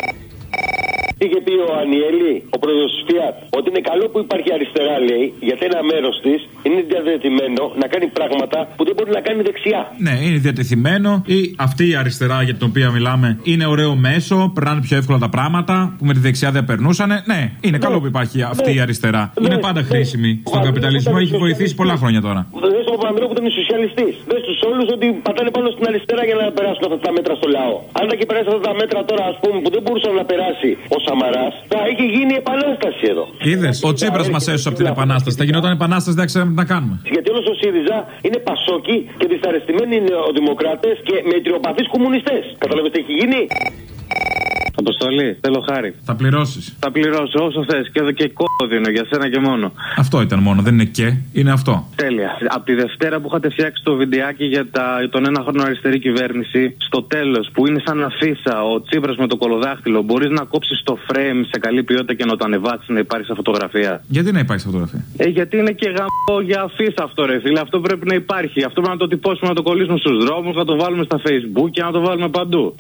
Speaker 22: Είχε πει ο Ανιέλη, ο πρόεδρος της ΦΙΑΤ, ότι είναι καλό που υπάρχει αριστερά, λέει, γιατί ένα μέρος της είναι διατεθειμένο να κάνει πράγματα που δεν μπορεί να κάνει δεξιά.
Speaker 19: Ναι, είναι διατεθειμένο, ή αυτή η αριστερά για την οποία μιλάμε είναι ωραίο μέσο, περνάνε πιο εύκολα τα πράγματα που με τη δεξιά δεν περνούσαν. Ναι, είναι καλό που υπάρχει αυτή η αριστερά. Είναι πάντα χρήσιμη στον καπιταλισμό, έχει βοηθήσει πολλά χρόνια τώρα.
Speaker 22: Δεν στον Παπανδρέου που ήταν σοσιαλιστής. Δεν στους όλους ότι πατάνε πάνω στην αριστερά για να περάσουν αυτά τα μέτρα στο λαό. Αν τα και περάσει αυτά τα μέτρα τώρα, ας πούμε, που δεν μπορούσαν να περάσει ο Σαμαράς, θα είχε γίνει επανάσταση εδώ.
Speaker 19: Είδες, ο Τσίπρας μας έσωσε από την επανάσταση. Θα γινόταν επανάσταση, δεν ξέραμε τι να κάνουμε.
Speaker 22: Γιατί όλος ο ΣΥΡΙΖΑ είναι πασόκι και δυσαρεστημένοι νεοδημοκράτες και μετριοπαθείς κομμουνιστές. Καταλαβαίνετε τι έχει γίνει.
Speaker 20: Αποστολή, θέλω χάρη.
Speaker 19: Θα πληρώσεις.
Speaker 20: Θα πληρώσω όσο θες και εδώ και κόλλο δίνω για σένα και μόνο.
Speaker 19: Αυτό ήταν μόνο, δεν είναι και, είναι αυτό.
Speaker 20: Τέλεια. Από τη Δευτέρα που είχατε φτιάξει το βιντεάκι για τον ένα χρόνο αριστερή κυβέρνηση, στο τέλος που είναι σαν αφίσα ο Τσίπρας με το κολοδάχτυλο, μπορείς να κόψεις το frame σε καλή ποιότητα και να το ανεβάσεις να υπάρχει σε φωτογραφία.
Speaker 19: Γιατί να υπάρχει σε φωτογραφία?
Speaker 20: Γιατί είναι και γαμπό για αφίσα αυτό, ρε φίλε. Αυτό πρέπει να υπάρχει. Αυτό πρέπει να το τυπώσουμε, να το κολλήσουμε στους δρόμους, να το βάλουμε στα Facebook και να το βάλουμε παντού.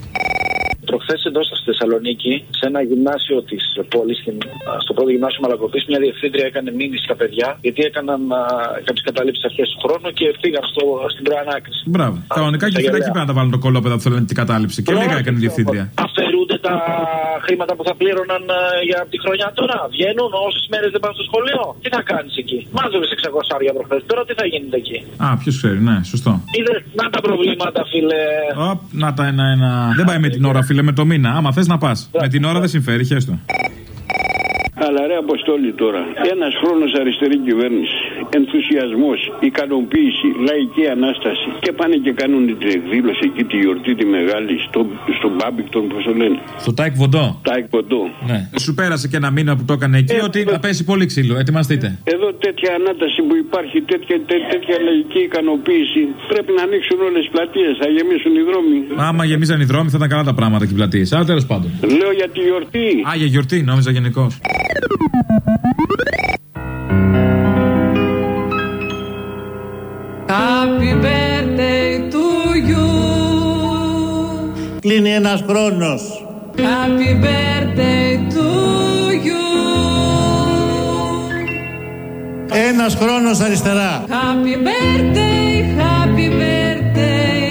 Speaker 23: Προχθές εδώ στη Θεσσαλονίκη, σε ένα γυμνάσιο της πόλης, στο πρώτο γυμνάσιο Μαλακοπής, μια διευθύντρια έκανε μήνυση στα παιδιά γιατί έκαναν κάποιες καταλήψεις αρχές του χρόνου και πήγαν στην προανάκριση.
Speaker 19: Μπράβο. Κανονικά και φυλακή πρέπει να τα βάλουν το κολόπεδα που θέλουν την κατάληψη. Και λίγα έκανε η διευθύντρια.
Speaker 23: Αφαιρούν δικαιούνται τα χρήματα που θα πλήρωναν για τη χρονιά τώρα. Βγαίνουν όσες μέρες δεν πάνε στο σχολείο. Τι θα κάνεις εκεί? Μάζευες 600 προχθές. Τώρα τι θα γίνεται εκεί?
Speaker 19: Α, ποιος ξέρει, ναι, σωστό.
Speaker 23: Είδες, να τα προβλήματα, φίλε.
Speaker 19: Να τα ένα. Δεν πάει με την ώρα, φίλε, με το μήνα. Άμα θες να πας. Με την ώρα δεν συμφέρει, χέστο.
Speaker 2: Αλλά ρε Αποστόλη τώρα, ένας χρόνος αριστερή κυβέρνηση, ενθουσιασμός, ικανοποίηση, λαϊκή ανάσταση και πάνε και κάνουν την εκδήλωση εκεί τη γιορτή τη μεγάλη στον Μπάμπικτον, πώς το λένε.
Speaker 19: Στο Τάικ Βοντό.
Speaker 2: Τάικ Βοντό.
Speaker 19: Ναι. Σου πέρασε και ένα μήνα που το έκανε εκεί ότι θα πέσει πολύ ξύλο, ετοιμαστείτε.
Speaker 2: Εδώ τέτοια ανάταση που υπάρχει, τέτοια λαϊκή ικανοποίηση, πρέπει να ανοίξουν όλες τις πλατείες, θα γεμίσουν οι δρόμοι.
Speaker 19: Άμα γεμίζαν οι δρόμοι θα ήταν καλά τα πράγματα και οι πλατείες. Αλλά τέλος πάντων.
Speaker 2: Λέω για τη γιορτή.
Speaker 19: Α, για γιορτή, νόμιζα γενικώς.
Speaker 5: Happy birthday to you.
Speaker 1: Κλείνει ένας χρόνος.
Speaker 5: Happy birthday to you.
Speaker 1: Ένας χρόνος αριστερά.
Speaker 5: Happy birthday, happy birthday.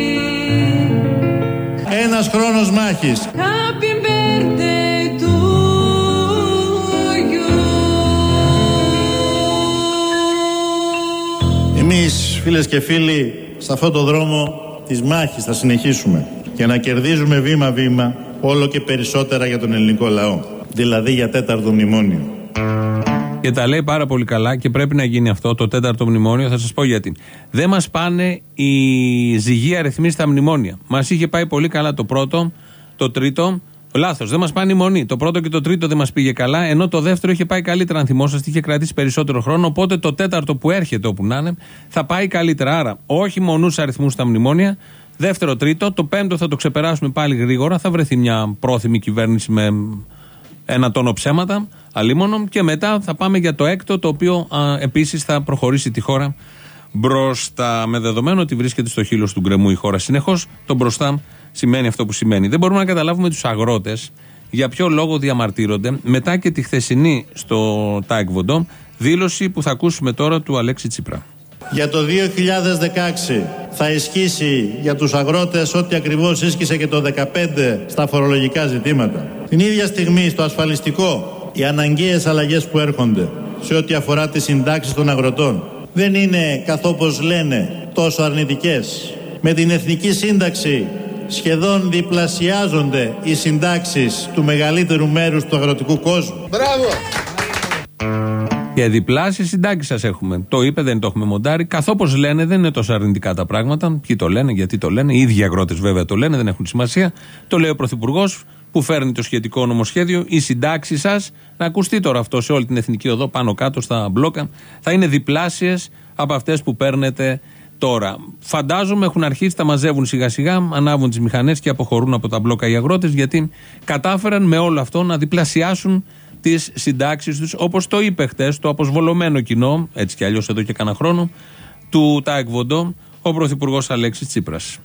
Speaker 1: Ένας χρόνος μάχης.
Speaker 5: Happy birthday to you.
Speaker 1: Εμείς, φίλες και φίλοι, σε αυτό το δρόμο της μάχης θα συνεχίσουμε και να κερδίζουμε βήμα-βήμα όλο και περισσότερα για τον ελληνικό λαό. Δηλαδή για τέταρτο μνημόνιο.
Speaker 7: Και τα λέει πάρα πολύ καλά και πρέπει να γίνει αυτό το τέταρτο μνημόνιο. Θα σας πω γιατί. Δεν μας πάνε οι ζυγοί αριθμοί στα μνημόνια. Μας είχε πάει πολύ καλά το πρώτο, το τρίτο. Λάθος, δεν μας πάνε οι μονοί. Το πρώτο και το τρίτο δεν μας πήγε καλά, ενώ το δεύτερο είχε πάει καλύτερα. Αν θυμόσαστε, είχε κρατήσει περισσότερο χρόνο. Οπότε το τέταρτο που έρχεται όπου να είναι θα πάει καλύτερα. Άρα, όχι μονούς αριθμούς στα μνημόνια. Δεύτερο, τρίτο. Το πέμπτο θα το ξεπεράσουμε πάλι γρήγορα. Θα βρεθεί μια πρόθυμη κυβέρνηση με ένα τόνο ψέματα, αλίμονο. Και μετά θα πάμε για το έκτο, το οποίο επίσης θα προχωρήσει τη χώρα μπροστά. Με δεδομένο ότι βρίσκεται στο χείλος του γκρεμού η χώρα συνεχώς, το μπροστά σημαίνει αυτό που σημαίνει. Δεν μπορούμε να καταλάβουμε τους αγρότες για ποιο λόγο διαμαρτύρονται μετά και τη χθεσινή στο Τάικ Βοντό δήλωση που θα ακούσουμε τώρα του Αλέξη Τσίπρα.
Speaker 1: Για το 2016 θα ισχύσει για τους αγρότες ό,τι ακριβώς ίσχυσε και το 2015 στα φορολογικά ζητήματα. Την ίδια στιγμή στο ασφαλιστικό οι αναγκαίες αλλαγές που έρχονται σε ό,τι αφορά τις συντάξεις των αγροτών δεν είναι καθώς λένε τόσο αρνητικές. Με την εθνική σύνταξη σχεδόν διπλασιάζονται οι συντάξεις του μεγαλύτερου μέρους του αγροτικού κόσμου.
Speaker 2: Μπράβο!
Speaker 7: Και διπλάσιες συντάξεις σας έχουμε. Το είπε, δεν το έχουμε μοντάρει. Καθώς λένε, δεν είναι τόσο αρνητικά τα πράγματα. Ποιοι το λένε, γιατί το λένε. Οι ίδιοι αγρότες βέβαια το λένε, δεν έχουν σημασία. Το λέει ο Πρωθυπουργός που φέρνει το σχετικό νομοσχέδιο. Οι συντάξεις σας, να ακουστεί τώρα αυτό σε όλη την εθνική οδό, πάνω κάτω στα μπλόκα, θα είναι διπλάσιες από αυτές που παίρνετε τώρα. Φαντάζομαι έχουν αρχίσει, τα μαζεύουν σιγά σιγά, ανάβουν τις μηχανές και αποχωρούν από τα μπλόκα οι αγρότες, γιατί κατάφεραν με όλο αυτό να διπλασιάσουν τις συντάξεις τους, όπως το είπε χτες το αποσβολωμένο κοινό, έτσι κι αλλιώς εδώ και κάνα χρόνο, του Τάικ Βοντό, ο Πρωθυπουργός Αλέξης Τσίπρας.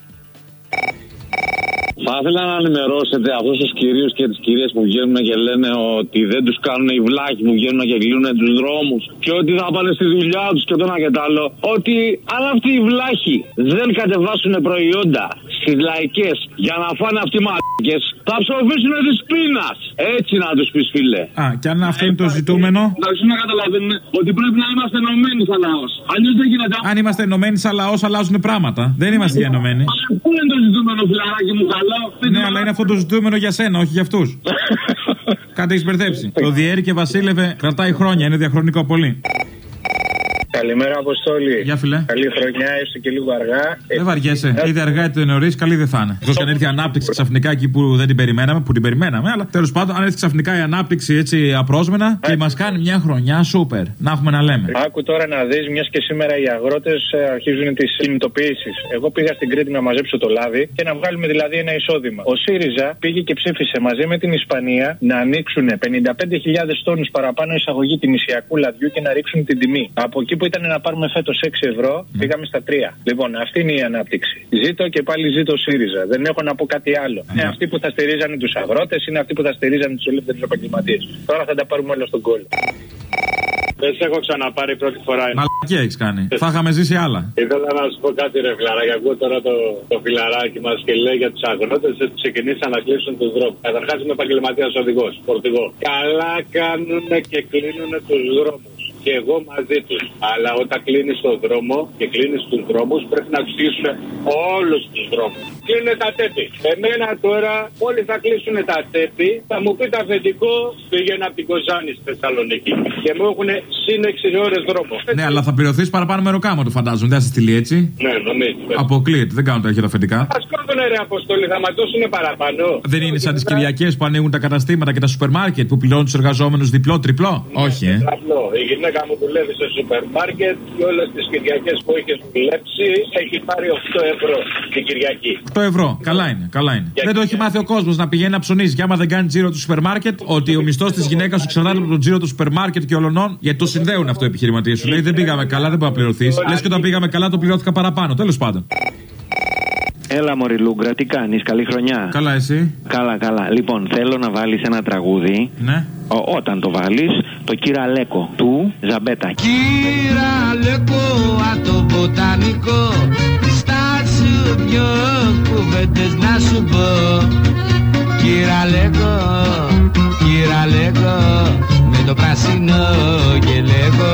Speaker 9: Θα ήθελα να ενημερώσετε αυτούς τους κυρίους και τις κυρίες που βγαίνουν και λένε ότι δεν τους κάνουν οι βλάχοι που βγαίνουν και κλείνουν τους δρόμους και ότι θα πάνε στη δουλειά τους και το ένα και το άλλο. Ότι αν αυτοί οι βλάχοι δεν κατεβάσουν προϊόντα στις λαϊκές για να φάνε αυτοί οι μαλάκες, θα ψοφήσουν της πείνας. Έτσι να τους πεις, φίλε.
Speaker 19: Α, και αν αυτό είναι το ζητούμενο.
Speaker 9: Να καταλαβαίνουν ότι πρέπει να είμαστε ενωμένοι σαν λαός. Αλλιώς δεν γίνεται.
Speaker 19: Αν είμαστε ενωμένοι σαν λαός, αλλάζουν πράγματα. Δεν είμαστε ενωμένοι.
Speaker 9: Πού είναι το ζητούμενο, φιλαράκι μου, καλό.
Speaker 19: Ναι, αλλά είναι αυτό το ζητούμενο για σένα, όχι για αυτούς. Κάτι έχεις μπερδέψει. Το διέρη και βασίλευε κρατάει χρόνια, είναι διαχρονικό πολύ.
Speaker 23: Καλημέρα, Αποστόλη.
Speaker 19: Γεια, φιλέ.
Speaker 23: Καλή χρονιά, έστω και λίγο αργά.
Speaker 19: Δεν βαριέσαι. Είτε αργά είτε νωρίς, καλή δεν θα είναι. Εκτός και αν έρθει η ανάπτυξη ξαφνικά εκεί που δεν την περιμέναμε, που την περιμέναμε, αλλά τέλος πάντων, αν έρθει ξαφνικά η ανάπτυξη έτσι απρόσμενα και μας κάνει μια χρονιά σούπερ. Να έχουμε να λέμε.
Speaker 23: Άκου τώρα να δεις, μιας και σήμερα οι αγρότες αρχίζουν τις κινητοποιήσεις. Εγώ πήγα στην Κρήτη να μαζέψω το λάδι και να βγάλουμε δηλαδή ένα εισόδημα. Ο ΣΥΡΙΖΑ πήγε και ψήφισε μαζί με την Ισπανία να ανοίξουν 55.000 τόνους παραπάνω εισαγωγή του νησιακού λαδιού και να ρίξουν την τιμή. Από εκεί που ήταν να πάρουμε φέτος 6 ευρώ, πήγαμε στα 3. Λοιπόν, αυτή είναι η ανάπτυξη. Ζήτω και πάλι ζήτω ΣΥΡΙΖΑ. Δεν έχω να πω κάτι άλλο. Είναι αυτοί που θα στηρίζανε τους αγρότες, είναι αυτοί που θα στηρίζανε τους ελεύθερους επαγγελματίες. Τώρα θα τα πάρουμε όλα στον κόλλο.
Speaker 3: Δεν σε έχω ξαναπάρει πρώτη φορά.
Speaker 19: Μαλακία έχεις κάνει. Θα είχαμε ζήσει άλλα.
Speaker 3: Ήθελα να σου πω κάτι, ρε φιλαράκι. Ακούω τώρα το φιλαράκι μας και λέει για τους αγρότες ότι ξεκινήσαν να κλείσουν τους δρόμους. Καταρχάς είμαι επαγγελματίας οδηγός, φορτηγό. Καλά κάνουνε και κλείνουνε τους δρόμους. Και εγώ μαζί τους. Αλλά όταν κλείνεις τον δρόμο και κλείνεις τους δρόμους, πρέπει να τους κλείσουν όλους τους δρόμους. Κλείνουν τα τέπη. Εμένα τώρα όλοι θα κλείσουν τα τέπη. Θα μου πει το αφεντικό, πήγαινα από την Κοζάνη στη Θεσσαλονίκη. Και μου έχουν συν 6 ώρες δρόμο.
Speaker 19: Ναι, αλλά θα πληρωθείς παραπάνω μεροκάμα, το φαντάζομαι. Δεν θα σε στείλει έτσι.
Speaker 3: Ναι, νομίζω.
Speaker 19: Αποκλείεται, δεν κάνουν τα αρχαία αφεντικά.
Speaker 3: Ας κόβουνε ρε Αποστόλη, θα μας δώσουν παραπάνω.
Speaker 19: Δεν είναι σαν τις Κυριακές που ανοίγουν τα καταστήματα και τα σούπερ μάρκετ που πληρώνουν τους εργαζόμενους διπλό, τριπλό.
Speaker 3: Ναι, όχι, Η γυναίκα μου δουλεύει σε σούπερ μάρκετ και όλες τις Κυριακές που έχει δουλέψει έχει πάρει 8 ευρώ την Κυριακή.
Speaker 19: 8 ευρώ, καλά είναι. Καλά είναι. Δεν το έχει μάθει ο κόσμος να πηγαίνει να ψωνίζει. Και άμα δεν κάνει τζίρο του σούπερ μάρκετ, ότι ο μισθός της γυναίκας σου εξαρτάται από τον τζίρο του σούπερ μάρκετ και ολονών, γιατί το συνδέουν αυτό οι επιχειρηματίες. Σου λέει δεν πήγαμε καλά, δεν μπορεί να πληρωθείς. Λες και όταν πήγαμε καλά, το πληρώθηκα παραπάνω. Τέλος πάντων.
Speaker 18: Έλα μωρή Λούγκρα, τι κάνεις, καλή χρονιά.
Speaker 19: Καλά εσύ.
Speaker 18: Καλά. Λοιπόν, θέλω να βάλεις ένα τραγούδι.
Speaker 19: Ναι.
Speaker 18: Όταν το βάλεις, το Κυραλέκο του Ζαμπέτα.
Speaker 5: Κυραλέκο από το βοτανικό, στα σου δυο κουβέντες να σου πω. Κυραλέκο, με το πράσινο γελέκο.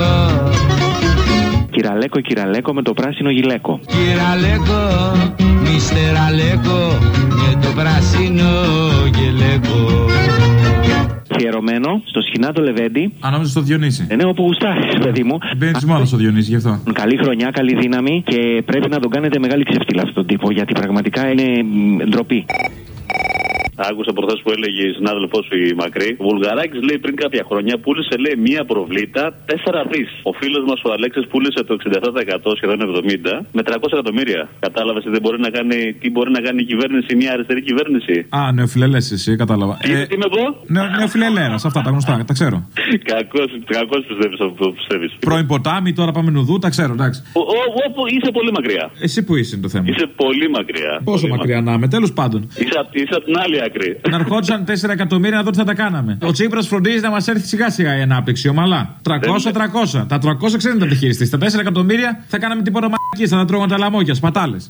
Speaker 18: Κυραλέκο με το πράσινο γυλαίκο.
Speaker 5: Κυραλέκο, μιστεραλέκο, με το πράσινο γελέκο.
Speaker 18: Αφιερωμένο στο Σχοινάτο Λεβέντη.
Speaker 19: Ανάμεσα στο Διονύση.
Speaker 18: Ναι, όπου γουστάρεις, παιδί μου.
Speaker 19: Μπαίνεις μόνο στο Διονύση, γι' αυτό.
Speaker 18: Καλή χρονιά, καλή δύναμη και πρέπει να τον κάνετε μεγάλη ξεφτύλα αυτόν τον τύπο, γιατί πραγματικά είναι ντροπή.
Speaker 10: Άκουσα προχθές που έλεγε η συνάδελφός σου η Μακρύ. Ο Βουλγαράκης λέει πριν κάποια χρόνια πούλησε λέει μία προβλήτα 4 δις. Ο φίλος μας ο Αλέξης πούλησε το 67% σχεδόν 70 με 300 εκατομμύρια. Κατάλαβες τι μπορεί να κάνει η κυβέρνηση, μια αριστερή κυβέρνηση.
Speaker 19: Α, νεοφιλελές εσύ, κατάλαβα.
Speaker 10: Τι με πω?
Speaker 19: Νεοφιλελέρας, αυτά τα γνωστά, τα ξέρω.
Speaker 10: Κακώς πιστεύεις αυτό που πιστεύεις.
Speaker 19: Πρώην ποτάμι, τώρα πάμε νουδού, τα ξέρω, εντάξει.
Speaker 10: Όπου είσαι πολύ μακριά.
Speaker 19: Εσύ που είσαι το θέμα.
Speaker 10: Είσαι πολύ μακριά.
Speaker 19: Πόσο μακριά να είμαι, τέλος πάντων.
Speaker 10: Είσαι από την άλλη.
Speaker 19: Να ερχόντουσαν 4 εκατομμύρια να δω τι θα τα κάναμε. Ο Τσίπρας φροντίζει να μας έρθει σιγά σιγά η ανάπτυξη, ομαλά. 300. Τα 300 ξέρετε να τα χειριστείς. Τα 4 εκατομμύρια θα κάναμε τίποτα μαγικές, θα τα τρώγαν τα λαμόγια, σπατάλες.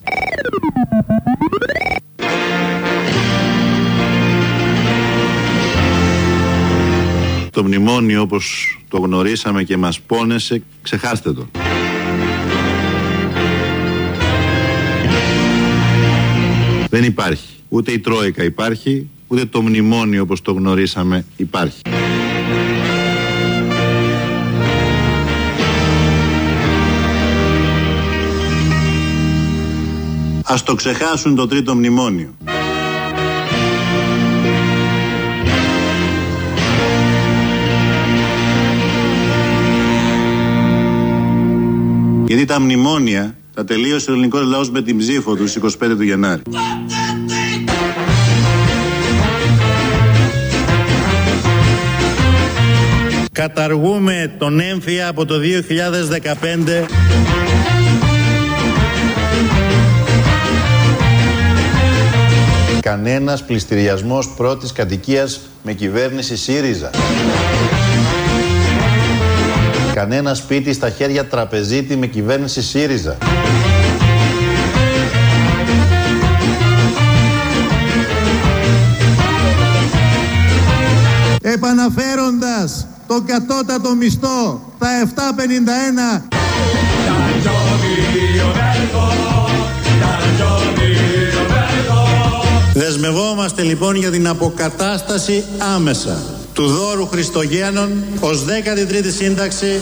Speaker 1: Το μνημόνιο όπως το γνωρίσαμε και μας πόνεσε, ξεχάστε το. Δεν υπάρχει. Ούτε η Τρόικα υπάρχει, ούτε το μνημόνιο όπως το γνωρίσαμε υπάρχει. Ας το ξεχάσουν το τρίτο μνημόνιο. Γιατί τα μνημόνια τα τελείωσε ο ελληνικός λαός με την ψήφο του 25 του Γενάρη. Καταργούμε τον έμφυα από το 2015. Κανένας πληστηριασμός πρώτης κατοικίας με κυβέρνηση ΣΥΡΙΖΑ. Κανένα σπίτι στα χέρια τραπεζίτη με κυβέρνηση ΣΥΡΙΖΑ. Επαναφέροντας το κατώτατο μισθό, τα 7,51. Δεσμευόμαστε λοιπόν για την αποκατάσταση άμεσα του δώρου Χριστογέννων ως 13η σύνταξη.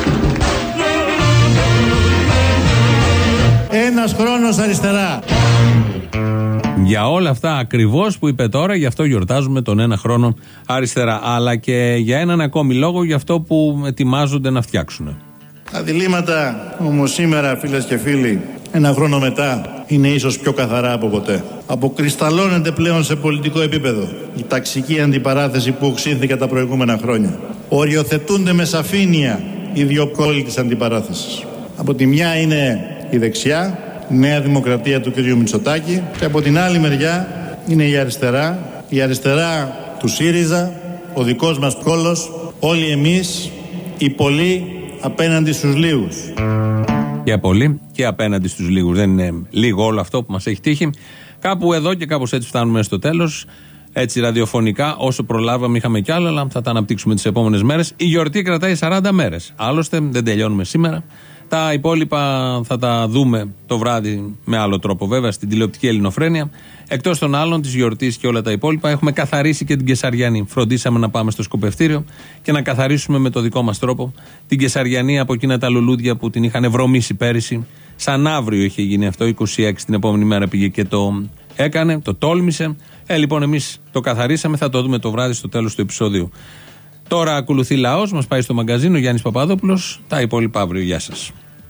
Speaker 1: Ένας χρόνος αριστερά.
Speaker 7: Για όλα αυτά ακριβώς που είπε τώρα, γι' αυτό γιορτάζουμε τον ένα χρόνο αριστερά. Αλλά και για έναν ακόμη λόγο, για αυτό που ετοιμάζονται να φτιάξουν.
Speaker 1: Τα διλήμματα όμως σήμερα, φίλες και φίλοι, ένα χρόνο μετά, είναι ίσως πιο καθαρά από ποτέ. Αποκρισταλώνεται πλέον σε πολιτικό επίπεδο η ταξική αντιπαράθεση που οξύνθηκε τα προηγούμενα χρόνια. Οριοθετούνται με σαφήνεια οι δύο πόλοι της αντιπαράθεσης. Από τη μια είναι η δεξιά, η Νέα Δημοκρατία του κ. Μητσοτάκη, και από την άλλη μεριά είναι η αριστερά του ΣΥΡΙΖΑ, ο δικός μας πόλος, όλοι εμείς οι πολλοί απέναντι στους λίγους.
Speaker 7: Και πολλοί και απέναντι στους λίγους. Δεν είναι λίγο όλο αυτό που μας έχει τύχει. Κάπου εδώ και κάπως έτσι φτάνουμε στο τέλος. Έτσι ραδιοφωνικά, όσο προλάβαμε είχαμε κι άλλα, αλλά θα τα αναπτύξουμε τις επόμενες μέρες. Η γιορτή κρατάει 40 μέρες. Άλλωστε δεν τελειώνουμε σήμερα. Τα υπόλοιπα θα τα δούμε το βράδυ με άλλο τρόπο, βέβαια, στην τηλεοπτική Ελληνοφρένεια. Εκτός των άλλων, της γιορτής και όλα τα υπόλοιπα, έχουμε καθαρίσει και την Κεσαριανή. Φροντίσαμε να πάμε στο σκοπευτήριο και να καθαρίσουμε με το δικό μας τρόπο την Κεσαριανή από εκείνα τα λουλούδια που την είχαν βρωμίσει πέρυσι. Σαν αύριο είχε γίνει αυτό, 26 την επόμενη μέρα πήγε και το έκανε, το τόλμησε. Λοιπόν, εμείς το καθαρίσαμε, θα το δούμε το βράδυ στο τέλος του επεισοδίου. Τώρα ακολουθεί λαός, μας πάει στο μαγκαζίνο, Γιάννης Παπαδόπουλος, τα υπόλοιπα αύριο. Γεια σας.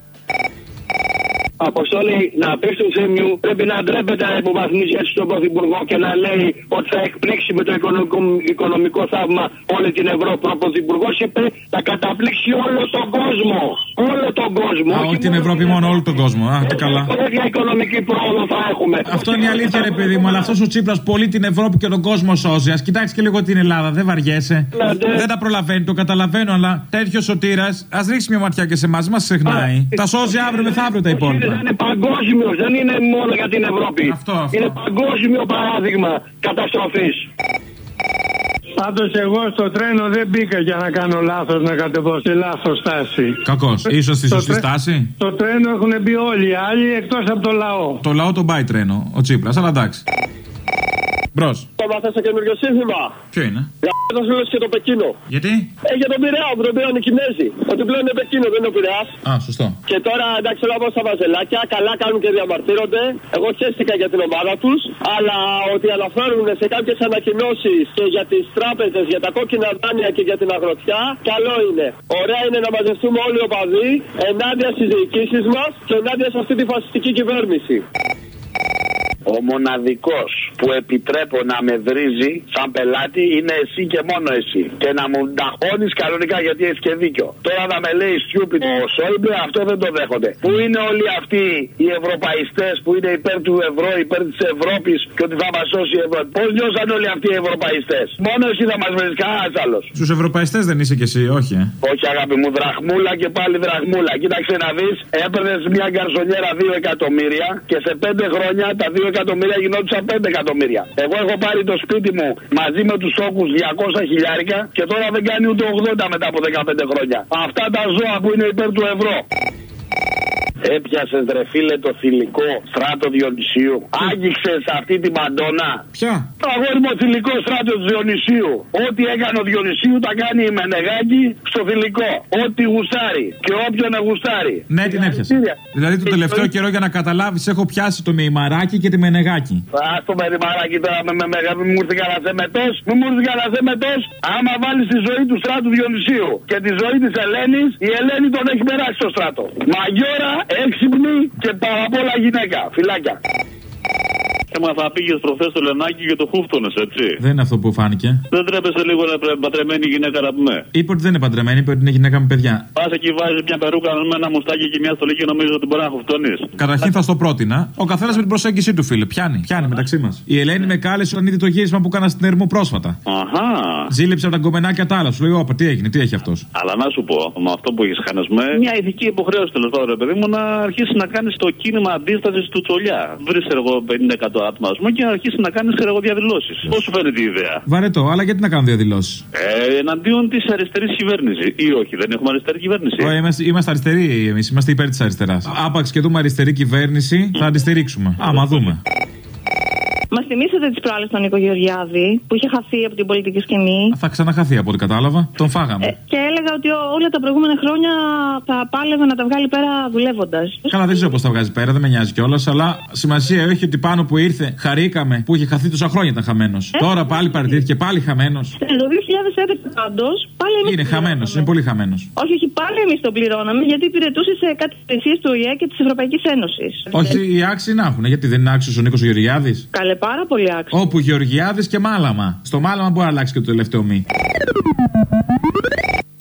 Speaker 22: Αποστόλη, να πει του Θέμιου, πρέπει να ντρέπεται να υποβαθμίζει έτσι τον Πρωθυπουργό και να λέει ότι θα εκπλήξει με το οικονομικό θαύμα όλη την Ευρώπη. Ο Πρωθυπουργός είπε θα καταπλήξει όλο τον κόσμο. Όλο τον κόσμο.
Speaker 19: Όχι την Ευρώπη, μόνο όλο τον κόσμο. Α, τι καλά.
Speaker 22: Τέτοια οικονομική πρόοδο θα έχουμε.
Speaker 19: Αυτό είναι η αλήθεια, ρε παιδί μου, αλλά αυτός ο Τσίπρας πολύ την Ευρώπη και τον κόσμο σώζει. Ας κοιτάξει και λίγο την Ελλάδα, δεν βαριέσαι. Δεν τα προλαβαίνει, το καταλαβαίνω, αλλά τέτοιο σωτήρας, ας ρίξει μια ματιά και σε εμάς, μας ξεχνάει. Τα σώζει αύριο μεθαύριο τα υπόλοιπα.
Speaker 22: Είναι παγκόσμιο, δεν είναι μόνο για την Ευρώπη.
Speaker 19: Αυτό.
Speaker 22: Είναι παγκόσμιο παράδειγμα καταστροφής.
Speaker 4: Πάντως εγώ στο τρένο δεν μπήκα για να κάνω λάθος, να κατεβώ στη λάθος στάση.
Speaker 19: Κακός. Ίσως στη σωστή στάση.
Speaker 4: Στο τρένο έχουν μπει όλοι οι άλλοι εκτός από το λαό.
Speaker 19: Το λαό τον πάει τρένο, ο Τσίπρας, αλλά εντάξει. Μπρος.
Speaker 22: Το μάθασα καινούριο σύνθημα.
Speaker 19: Ποιο είναι?
Speaker 22: Για το φίλος και το Πεκίνο.
Speaker 19: Γιατί?
Speaker 22: Για τον Πειραιά που τον πήραν οι Κινέζοι. Ότι πλέον είναι Πεκίνο, δεν είναι ο Πειραιάς.
Speaker 19: Α, σωστό.
Speaker 22: Και τώρα εντάξει, όλα από στα βαζελάκια, καλά κάνουν και διαμαρτύρονται. Εγώ τσέστηκα για την ομάδα τους. Αλλά ότι αναφέρουν σε κάποιες ανακοινώσεις και για τις τράπεζες, για τα κόκκινα δάνεια και για την αγροτιά, καλό είναι. Ωραία είναι να μαζευτούμε όλοι οι οπαδοί ενάντια στις διοικήσεις μας και ενάντια σε αυτή τη φασιστική κυβέρνηση.
Speaker 9: Ο μοναδικός που επιτρέπω να με βρίζει σαν πελάτη είναι εσύ και μόνο εσύ. Και να μου ταχώνεις κανονικά γιατί έχεις και δίκιο. Τώρα να με λέει stupid ο Σόιμπλε, αυτό δεν το δέχονται. Πού είναι όλοι αυτοί οι ευρωπαϊστές που είναι υπέρ του ευρώ, υπέρ της Ευρώπης και ότι θα μας σώσει η Ευρώπη? Πώς νιώσαν όλοι αυτοί οι ευρωπαϊστές? Μόνο εσύ θα μας βρεις, κανένας άλλος.
Speaker 19: Στους ευρωπαϊστές δεν είσαι κι εσύ, όχι.
Speaker 9: Όχι αγάπη μου, δραχμούλα και πάλι δραχμούλα. Κοίταξε να δεις, έπαιρνες μια γκαρσονιέρα 2 εκατομμύρια και σε 5 χρόνια τα 2 εκατομμύρια γινόντουσαν 5 εκατομμύρια. Εγώ έχω πάρει το σπίτι μου μαζί με τους όκους 200 χιλιάρικα και τώρα δεν κάνει ούτε 80 μετά από 15 χρόνια. Αυτά τα ζώα που είναι υπέρ του ευρώ. Έπιασες ρε φίλε το θηλυκό στράτο Διονυσίου. Άγγιξες αυτή την Μαντόνα.
Speaker 19: Ποια?
Speaker 9: Το αγόριμο θηλυκό στράτο του Διονυσίου. Ό,τι έκανε ο Διονυσίου τα κάνει η Μενεγάκη στο θηλυκό. Ό,τι γουστάρει και όποιον γουστάρει.
Speaker 19: Ναι, την έπιασε. Δηλαδή το τελευταίο καιρό για να καταλάβεις έχω πιάσει το Μεϊμαράκι και τη Μενεγάκη.
Speaker 9: Α, το Μεϊμαράκι τώρα με μου ήρθε κανένα θεμετός. Μου ήρθε κανένα θεμετός. Άμα βάλεις τη ζωή του στράτου Διονυσίου και τη ζωή της Ελένης, η Ελένη τον έχει περάσει στο στράτο. Μαγιόρα, έξυπνη και πάρα πολλά γυναίκα. Φιλάκια.
Speaker 10: Θα πήγες προχθές στο Λενάκι και το χούφτωνες, έτσι.
Speaker 19: Δεν είναι αυτό που φάνηκε.
Speaker 10: Δεν τρέπεσαι λίγο να παντρεμένη γυναίκα να πούμε?
Speaker 19: Είπε ότι δεν είναι παντρεμένη, είπε ότι είναι γυναίκα με παιδιά.
Speaker 10: Πας εκεί, βάζεις μια περούκα με ένα μουστάκι και μια στολή και νομίζεις ότι μπορεί να χουφτώνεις.
Speaker 19: Καταρχήν θα στο πρότεινα. Ο καθένας με την προσέγγιση του, φίλε. Πιάνει μεταξύ μας. Η Ελένη με κάλεσε όταν είδε το γύρισμα που έκανα στην Ερμού πρόσφατα.
Speaker 10: Αχά.
Speaker 19: Ζήλεψε από τα γκομενάκια τα άλλα. Σου λέει, όπα, τι έγινε, τι έχει αυτός.
Speaker 10: Αλλά να σου πω, με αυτό που έχεις χανεσμέ, μια ηθική υποχρέωση τέλος πάντων, παιδί μου, να αρχίσει να κάνεις το κίνημα αντίστασης του Τσολιά. Βρεις εγώ 50-100 άτομα, α πούμε, και να αρχίσει να κάνεις διαδηλώσεις. Πώς σου φαίνεται η ιδέα?
Speaker 19: Βαρετό, αλλά γιατί να κάνω διαδηλώσεις?
Speaker 10: Εναντίον της αριστερής κυβέρνησης. Ή όχι, δεν έχουμε αριστερή κυβέρνηση.
Speaker 19: Είμαστε αριστεροί εμείς, είμαστε υπέρ της αριστεράς. Άπαξ και δούμε αριστερή κυβέρνηση, θα αντιστηρίξουμε. Άμα δούμε.
Speaker 12: Μας θυμίσατε τις προάλλες τον Νίκο Γεωργιάδη που είχε χαθεί από την πολιτική σκηνή.
Speaker 19: Θα ξαναχαθεί από ό,τι κατάλαβα. Τον φάγαμε.
Speaker 12: Και έλεγα ότι όλα τα προηγούμενα χρόνια θα πάλευε να τα βγάλει πέρα δουλεύοντας.
Speaker 19: Καλά, δεν ξέρω πώς τα βγάζει πέρα, δεν με νοιάζει κιόλας. Αλλά σημασία έχει ότι πάνω που ήρθε χαρήκαμε που είχε χαθεί τόσα χρόνια, ήταν χαμένος. Τώρα πάλι παραιτήθηκε, πάλι χαμένος.
Speaker 12: Το 2011 πάντως πάλι εμείς.
Speaker 19: Είναι χαμένος, είναι πολύ χαμένος.
Speaker 12: Όχι, πάλι εμείς τον πληρώναμε γιατί υπηρετούσε σε κάτι υπηρεσίες του ΟΗΕ και της Ευρωπαϊκής Ένωσης.
Speaker 19: Όχι, οι άξιοι να έχουν. Γιατί δεν είναι άξιος ο Νίκος Γεωργιάδης?
Speaker 12: Καλέ, πάρα πολύ άξιο.
Speaker 19: Όπου Γεωργιάδης και Μάλαμα. Στο Μάλαμα μπορεί να αλλάξει και το τελευταίο μη.